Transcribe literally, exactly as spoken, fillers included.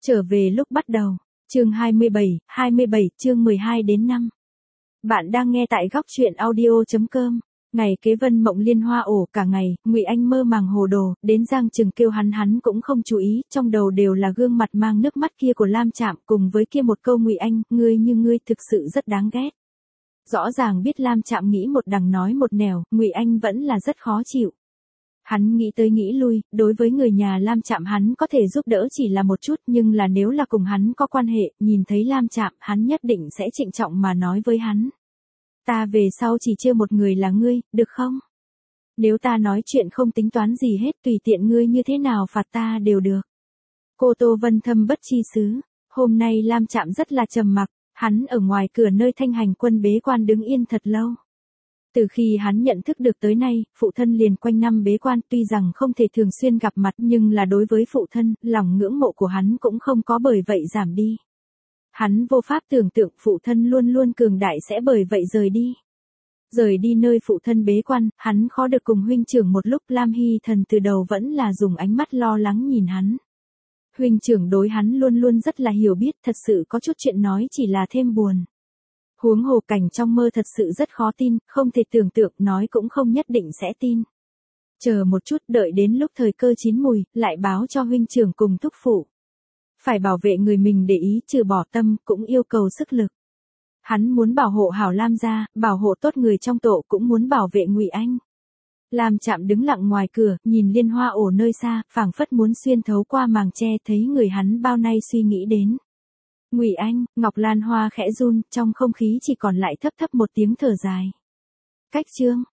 Trở về lúc bắt đầu. Chương hai mươi bảy, hai mươi bảy, chương mười hai đến năm. Bạn đang nghe tại góc truyện audio chấm com. Ngày kế Vân Mộng Liên Hoa ổ cả ngày, Ngụy Anh mơ màng hồ đồ, đến Giang Trừng kêu hắn hắn cũng không chú ý, trong đầu đều là gương mặt mang nước mắt kia của Lam Trạm, cùng với kia một câu Ngụy Anh, ngươi như ngươi thực sự rất đáng ghét. Rõ ràng biết Lam Trạm nghĩ một đằng nói một nẻo, Ngụy Anh vẫn là rất khó chịu. Hắn nghĩ tới nghĩ lui, đối với người nhà Lam Trạm hắn có thể giúp đỡ chỉ là một chút, nhưng là nếu là cùng hắn có quan hệ, nhìn thấy Lam Trạm, hắn nhất định sẽ trịnh trọng mà nói với hắn. Ta về sau chỉ trêu một người là ngươi, được không? Nếu ta nói chuyện không tính toán gì hết, tùy tiện ngươi như thế nào phạt ta đều được. Cô Tô Vân Thâm bất chi xứ. Hôm nay Lam Trạm rất là trầm mặc, hắn ở ngoài cửa nơi Thanh Hành Quân bế quan đứng yên thật lâu. Từ khi hắn nhận thức được tới nay, phụ thân liền quanh năm bế quan, tuy rằng không thể thường xuyên gặp mặt nhưng là đối với phụ thân, lòng ngưỡng mộ của hắn cũng không có bởi vậy giảm đi. Hắn vô pháp tưởng tượng phụ thân luôn luôn cường đại sẽ bởi vậy rời đi. Rời đi nơi phụ thân bế quan, hắn khó được cùng huynh trưởng một lúc. Lam Hy Thần từ đầu vẫn là dùng ánh mắt lo lắng nhìn hắn. Huynh trưởng đối hắn luôn luôn rất là hiểu biết, thật sự có chút chuyện nói chỉ là thêm buồn. Huống hồ cảnh trong mơ thật sự rất khó tin, không thể tưởng tượng, nói cũng không nhất định sẽ tin. Chờ một chút, đợi đến lúc thời cơ chín mùi, lại báo cho huynh trưởng cùng thúc phụ. Phải bảo vệ người mình để ý, trừ bỏ tâm, cũng yêu cầu sức lực. Hắn muốn bảo hộ hảo Lam gia, bảo hộ tốt người trong tổ, cũng muốn bảo vệ Ngụy Anh. Lam Trạm đứng lặng ngoài cửa, nhìn Liên Hoa ổ nơi xa, phảng phất muốn xuyên thấu qua màng tre, thấy người hắn bao nay suy nghĩ đến. Ngụy Anh, Ngọc Lan Hoa khẽ run, trong không khí chỉ còn lại thấp thấp một tiếng thở dài. Cách chương,